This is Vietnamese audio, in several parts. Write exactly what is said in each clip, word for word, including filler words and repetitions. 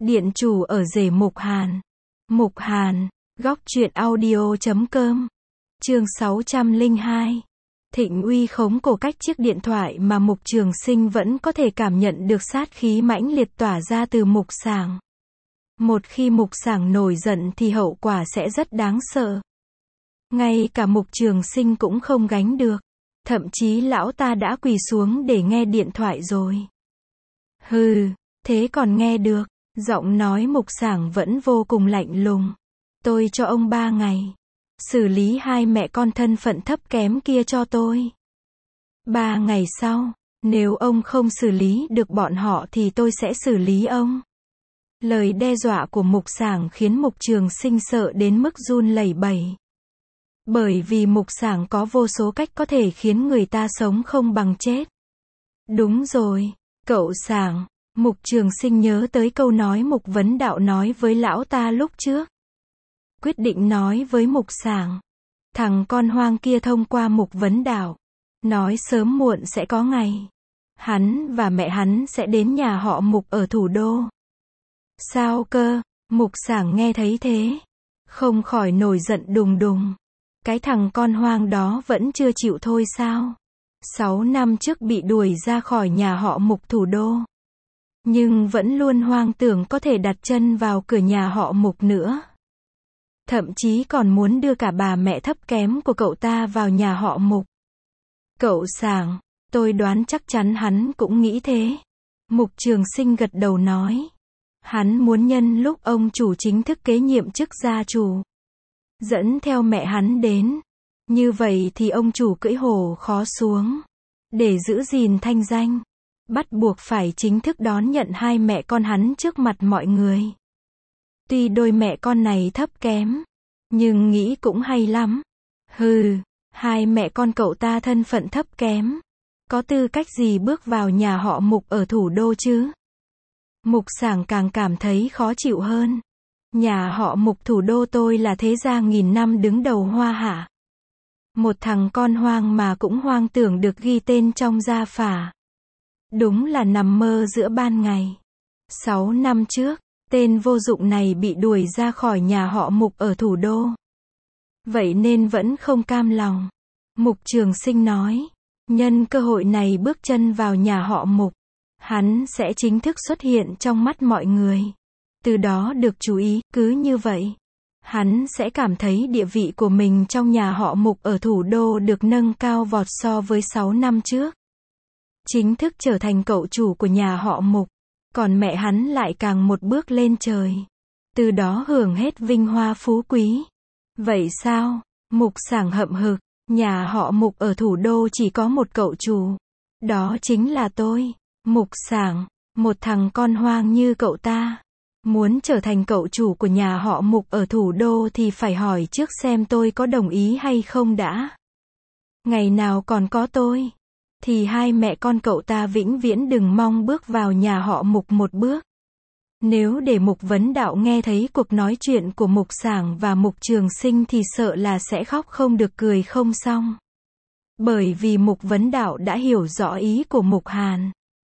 Điện chủ ở rể Mục Hàn. Mục Hàn, góc truyện audio chấm com. Chương sáu trăm lẻ hai. Thịnh uy khống cổ cách chiếc điện thoại mà Mục Trường Sinh vẫn có thể cảm nhận được sát khí mãnh liệt tỏa ra từ Mục Sảng. Một khi Mục Sảng nổi giận thì hậu quả sẽ rất đáng sợ. Ngay cả Mục Trường Sinh cũng không gánh được. Thậm chí lão ta đã quỳ xuống để nghe điện thoại rồi. Hừ, thế còn nghe được. Giọng nói Mục Sảng vẫn vô cùng lạnh lùng. Tôi cho ông ba ngày. Xử lý hai mẹ con thân phận thấp kém kia cho tôi. Ba ngày sau, nếu ông không xử lý được bọn họ thì tôi sẽ xử lý ông. Lời đe dọa của Mục Sảng khiến Mục Trường Sinh sợ đến mức run lẩy bẩy. Bởi vì Mục Sảng có vô số cách có thể khiến người ta sống không bằng chết. Đúng rồi, cậu Sảng. Mục Trường Sinh nhớ tới câu nói Mục Vấn Đạo nói với lão ta lúc trước. Quyết định nói với Mục Sảng. Thằng con hoang kia thông qua Mục Vấn Đạo. Nói sớm muộn sẽ có ngày. Hắn và mẹ hắn sẽ đến nhà họ Mục ở thủ đô. Sao cơ? Mục Sảng nghe thấy thế. Không khỏi nổi giận đùng đùng. Cái thằng con hoang đó vẫn chưa chịu thôi sao? Sáu năm trước bị đuổi ra khỏi nhà họ Mục thủ đô. Nhưng vẫn luôn hoang tưởng có thể đặt chân vào cửa nhà họ Mục nữa. Thậm chí còn muốn đưa cả bà mẹ thấp kém của cậu ta vào nhà họ Mục. Cậu Sảng, tôi đoán chắc chắn hắn cũng nghĩ thế. Mục Trường Sinh gật đầu nói. Hắn muốn nhân lúc ông chủ chính thức kế nhiệm chức gia chủ. Dẫn theo mẹ hắn đến. Như vậy thì ông chủ cưỡi hổ khó xuống. Để giữ gìn thanh danh. Bắt buộc phải chính thức đón nhận hai mẹ con hắn trước mặt mọi người. Tuy đôi mẹ con này thấp kém, nhưng nghĩ cũng hay lắm. Hừ, hai mẹ con cậu ta thân phận thấp kém. Có tư cách gì bước vào nhà họ Mục ở thủ đô chứ? Mục Sảng càng cảm thấy khó chịu hơn. Nhà họ Mục thủ đô tôi là thế gia nghìn năm đứng đầu Hoa Hạ. Một thằng con hoang mà cũng hoang tưởng được ghi tên trong gia phả. Đúng là nằm mơ giữa ban ngày. Sáu năm trước, tên vô dụng này bị đuổi ra khỏi nhà họ Mục ở thủ đô. Vậy nên vẫn không cam lòng. Mục Trường Sinh nói, nhân cơ hội này bước chân vào nhà họ Mục, hắn sẽ chính thức xuất hiện trong mắt mọi người. Từ đó được chú ý, cứ như vậy. Hắn sẽ cảm thấy địa vị của mình trong nhà họ Mục ở thủ đô được nâng cao vọt so với sáu năm trước. Chính thức trở thành cậu chủ của nhà họ Mục. Còn mẹ hắn lại càng một bước lên trời. Từ đó hưởng hết vinh hoa phú quý. Vậy sao? Mục Sảng hậm hực. Nhà họ Mục ở thủ đô chỉ có một cậu chủ. Đó chính là tôi. Mục Sảng. Một thằng con hoang như cậu ta. Muốn trở thành cậu chủ của nhà họ Mục ở thủ đô thì phải hỏi trước xem tôi có đồng ý hay không đã. Ngày nào còn có tôi, thì hai mẹ con cậu ta vĩnh viễn đừng mong bước vào nhà họ Mục một bước. Nếu để Mục Vấn Đạo nghe thấy cuộc nói chuyện của Mục Sảng và Mục Trường Sinh thì sợ là sẽ khóc không được cười không xong. Bởi vì Mục Vấn Đạo đã hiểu rõ ý của Mục Hàn.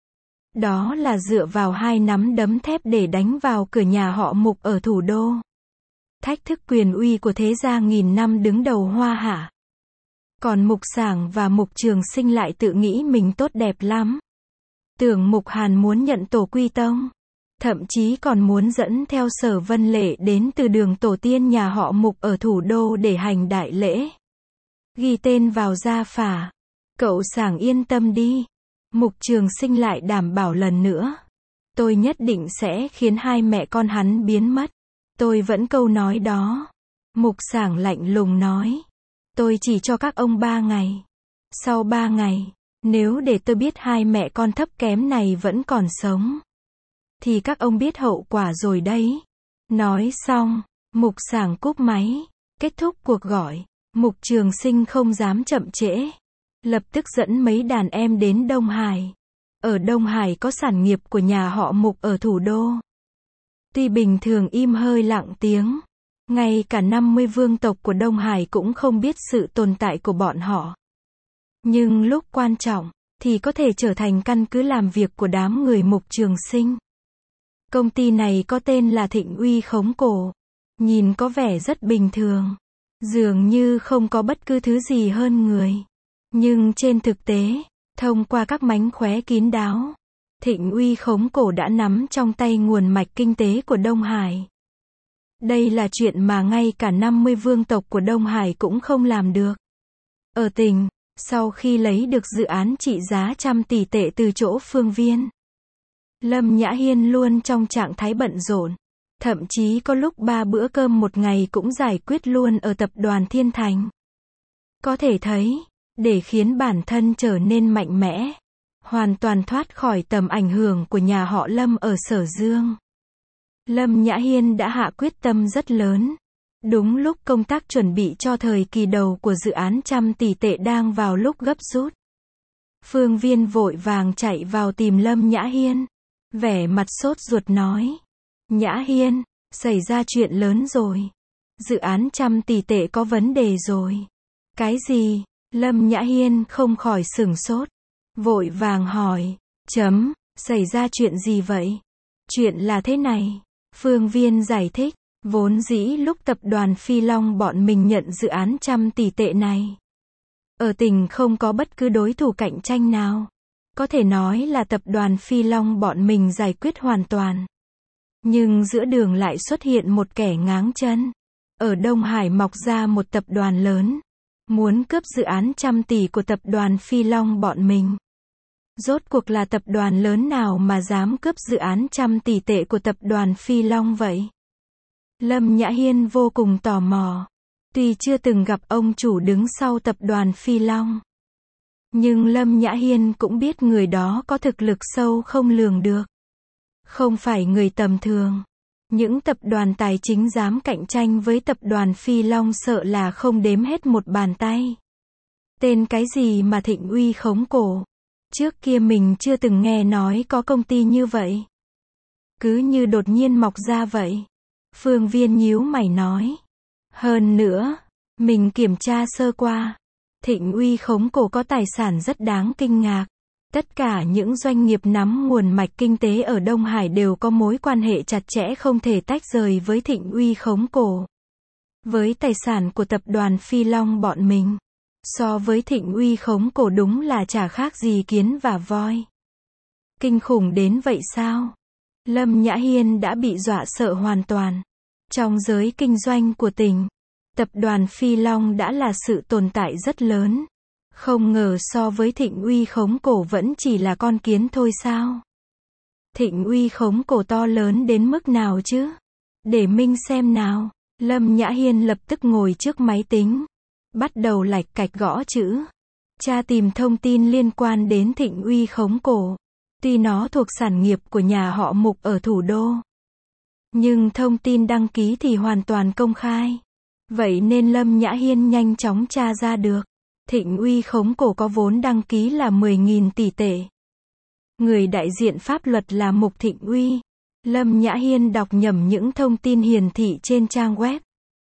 Đó là dựa vào hai nắm đấm thép để đánh vào cửa nhà họ Mục ở thủ đô. Thách thức quyền uy của thế gia nghìn năm đứng đầu Hoa Hạ. Còn Mục Sảng và Mục Trường Sinh lại tự nghĩ mình tốt đẹp lắm. Tưởng Mục Hàn muốn nhận tổ quy tông. Thậm chí còn muốn dẫn theo Sở Vân Lệ đến từ đường tổ tiên nhà họ Mục ở thủ đô để hành đại lễ. Ghi tên vào gia phả. Cậu Sảng yên tâm đi. Mục Trường Sinh lại đảm bảo lần nữa. Tôi nhất định sẽ khiến hai mẹ con hắn biến mất. Tôi vẫn câu nói đó. Mục Sảng lạnh lùng nói. Tôi chỉ cho các ông ba ngày. Sau ba ngày, nếu để tôi biết hai mẹ con thấp kém này vẫn còn sống, thì các ông biết hậu quả rồi đấy. Nói xong, Mục Sảng cúp máy. Kết thúc cuộc gọi. Mục Trường Sinh không dám chậm trễ. Lập tức dẫn mấy đàn em đến Đông Hải. Ở Đông Hải có sản nghiệp của nhà họ Mục ở thủ đô. Tuy bình thường im hơi lặng tiếng, ngay cả năm mươi vương tộc của Đông Hải cũng không biết sự tồn tại của bọn họ. Nhưng lúc quan trọng, thì có thể trở thành căn cứ làm việc của đám người Mục Trường Sinh. Công ty này có tên là Thịnh Uy Khống Cổ. Nhìn có vẻ rất bình thường. Dường như không có bất cứ thứ gì hơn người. Nhưng trên thực tế, thông qua các mánh khóe kín đáo, Thịnh Uy Khống Cổ đã nắm trong tay nguồn mạch kinh tế của Đông Hải. Đây là chuyện mà ngay cả năm mươi vương tộc của Đông Hải cũng không làm được. Ở tỉnh, sau khi lấy được dự án trị giá trăm tỷ tệ từ chỗ Phương Viên, Lâm Nhã Hiên luôn trong trạng thái bận rộn. Thậm chí có lúc ba bữa cơm một ngày cũng giải quyết luôn ở tập đoàn Thiên Thành. Có thể thấy, để khiến bản thân trở nên mạnh mẽ, hoàn toàn thoát khỏi tầm ảnh hưởng của nhà họ Lâm ở Sở Dương, Lâm Nhã Hiên đã hạ quyết tâm rất lớn. Đúng lúc công tác chuẩn bị cho thời kỳ đầu của dự án trăm tỷ tệ đang vào lúc gấp rút, Phương Viên vội vàng chạy vào tìm Lâm Nhã Hiên, vẻ mặt sốt ruột nói: Nhã Hiên, xảy ra chuyện lớn rồi. Dự án trăm tỷ tệ có vấn đề rồi. Cái gì? Lâm Nhã Hiên không khỏi sửng sốt, vội vàng hỏi: Chấm, xảy ra chuyện gì vậy? Chuyện là thế này. Phương Viên giải thích, vốn dĩ lúc tập đoàn Phi Long bọn mình nhận dự án trăm tỷ tệ này, ở tỉnh không có bất cứ đối thủ cạnh tranh nào. Có thể nói là tập đoàn Phi Long bọn mình giải quyết hoàn toàn. Nhưng giữa đường lại xuất hiện một kẻ ngáng chân. Ở Đông Hải mọc ra một tập đoàn lớn, muốn cướp dự án trăm tỷ của tập đoàn Phi Long bọn mình. Rốt cuộc là tập đoàn lớn nào mà dám cướp dự án trăm tỷ tệ của tập đoàn Phi Long vậy? Lâm Nhã Hiên vô cùng tò mò. Tuy chưa từng gặp ông chủ đứng sau tập đoàn Phi Long, nhưng Lâm Nhã Hiên cũng biết người đó có thực lực sâu không lường được. Không phải người tầm thường. Những tập đoàn tài chính dám cạnh tranh với tập đoàn Phi Long sợ là không đếm hết một bàn tay. Tên cái gì mà Thịnh Uy Khống Cổ? Trước kia mình chưa từng nghe nói có công ty như vậy. Cứ như đột nhiên mọc ra vậy. Phương Viên nhíu mày nói. Hơn nữa, mình kiểm tra sơ qua. Thịnh Uy Khống Cổ có tài sản rất đáng kinh ngạc. Tất cả những doanh nghiệp nắm nguồn mạch kinh tế ở Đông Hải đều có mối quan hệ chặt chẽ không thể tách rời với Thịnh Uy Khống Cổ. Với tài sản của tập đoàn Phi Long bọn mình, so với Thịnh Uy Khống Cổ đúng là chả khác gì kiến và voi. Kinh khủng đến vậy sao? Lâm Nhã Hiên đã bị dọa sợ hoàn toàn. Trong giới kinh doanh của tỉnh, tập đoàn Phi Long đã là sự tồn tại rất lớn. Không ngờ so với Thịnh Uy Khống Cổ vẫn chỉ là con kiến thôi sao? Thịnh Uy Khống Cổ to lớn đến mức nào chứ? Để minh xem nào. Lâm Nhã Hiên lập tức ngồi trước máy tính, bắt đầu lạch cạch gõ chữ, tra tìm thông tin liên quan đến Thịnh Uy Khống Cổ. Tuy nó thuộc sản nghiệp của nhà họ Mục ở thủ đô, nhưng thông tin đăng ký thì hoàn toàn công khai. Vậy nên Lâm Nhã Hiên nhanh chóng tra ra được. Thịnh Uy Khống Cổ có vốn đăng ký là mười nghìn tỷ tệ. Người đại diện pháp luật là Mục Thịnh Uy. Lâm Nhã Hiên đọc nhầm những thông tin hiển thị trên trang web.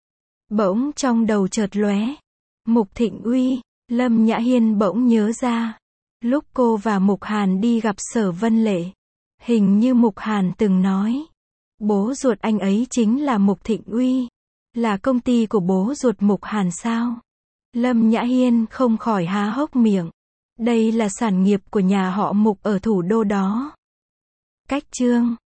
Bỗng trong đầu chợt lóe. Mục Thịnh Uy. Lâm Nhã Hiên bỗng nhớ ra. Lúc cô và Mục Hàn đi gặp Sở Vân Lệ, hình như Mục Hàn từng nói, bố ruột anh ấy chính là Mục Thịnh Uy. Là công ty của bố ruột Mục Hàn sao? Lâm Nhã Hiên không khỏi há hốc miệng. Đây là sản nghiệp của nhà họ Mục ở thủ đô đó. Cách chương